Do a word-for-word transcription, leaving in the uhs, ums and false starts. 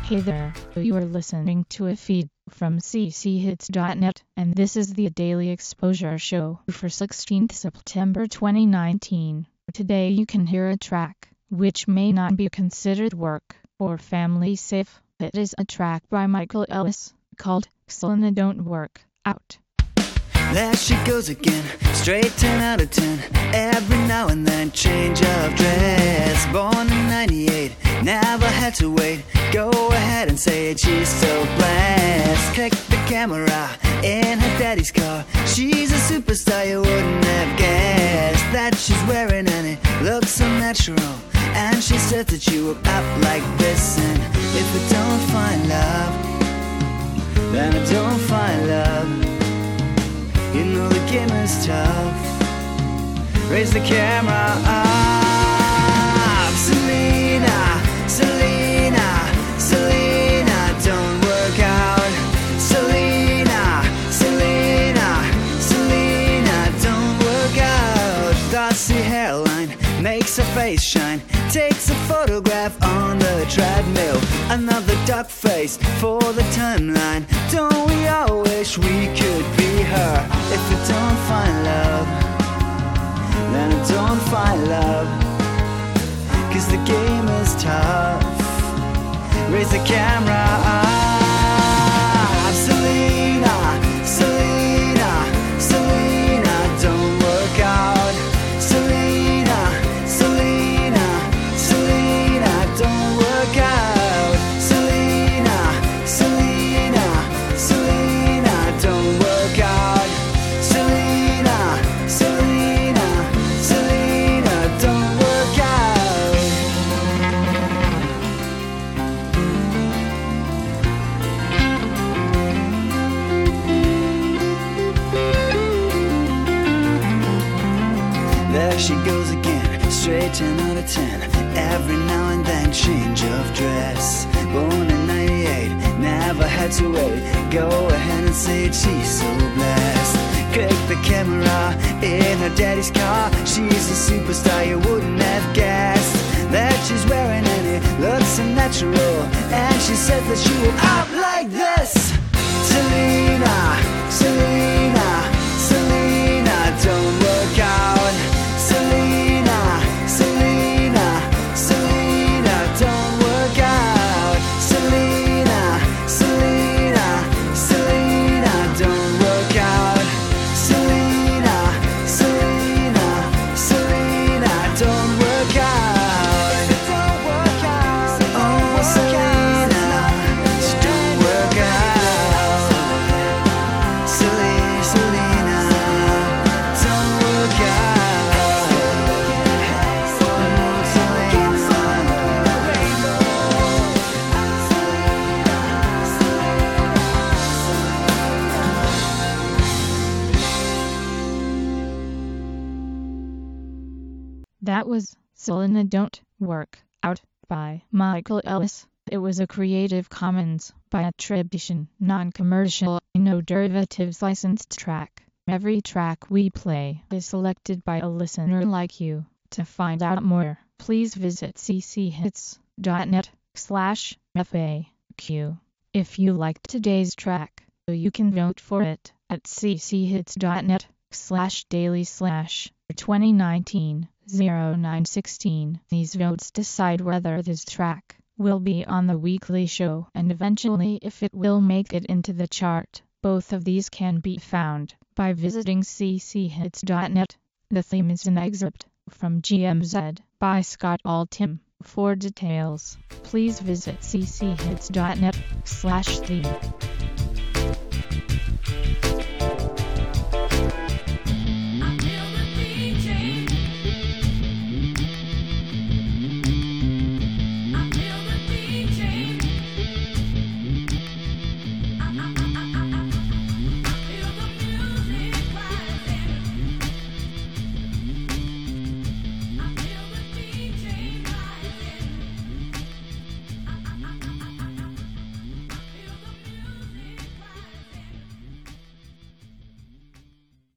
Hey there, you are listening to a feed from c c hits dot net, and this is the Daily Exposure Show for sixteenth September twenty nineteen. Today you can hear a track which may not be considered work or family safe. It is a track by Michael Ellis called Selena Don't Work Out. There she goes again, straight ten out of ten. Every now and then, change of dress. Born in ninety-eight, never had to wait. Go ahead and say it, she's so blessed. Click the camera in her daddy's car. She's a superstar, you wouldn't have guessed that she's wearing and it looks so natural. And she said that you woke up like this. And if I don't find love, then I don't find love. You know the game is tough. Raise the camera up. Selena, Selena, Selena, don't work out. Selena, Selena, Selena, don't work out. Dusty hairline makes her face shine. Takes a photograph on the treadmill. Another duck face for the timeline. Don't we all wish we could be her? If we don't find love, then I don't find love. Cause the game is tough. Raise the camera up. Selena, Selena, Selena, don't work out. Selena, Selena, Selena, don't work out. Selena, Selena, Selena, don't work out. Selena, Selena, Selena, don't work out. There she goes again, straight ten out of ten. Every now and then, change of dress. Born in ninety-eight, never had to wait. Go ahead and say it, she's so blessed. Click the camera in her daddy's car. She's a superstar, you wouldn't have guessed that she's wearing and it looks so natural. And she said that she will out like this. Selena, Selena, Selena, don't work out. Selena, Selena, Selena, don't work out. Selena, Selena, Selena, don't work out. Selena, Selena, Selena, don't work out. Don't work out. Oh, Selena, she don't work out. Selena, Selena, don't work out. That was Selena Don't Work Out by Michael Ellis. It was a Creative Commons by attribution, non-commercial, no derivatives licensed track. Every track we play is selected by a listener like you. To find out more, please visit c c hits dot net slash F A Q. If you liked today's track, you can vote for it at c c hits dot net slash daily slash twenty nineteen oh nine sixteen. These votes decide whether this track will be on the weekly show and eventually if it will make it into the chart. Both of these can be found by visiting c c hits dot net. The theme is an excerpt from G M Z by Scott Altham. For details, please visit c c hits dot net slash theme.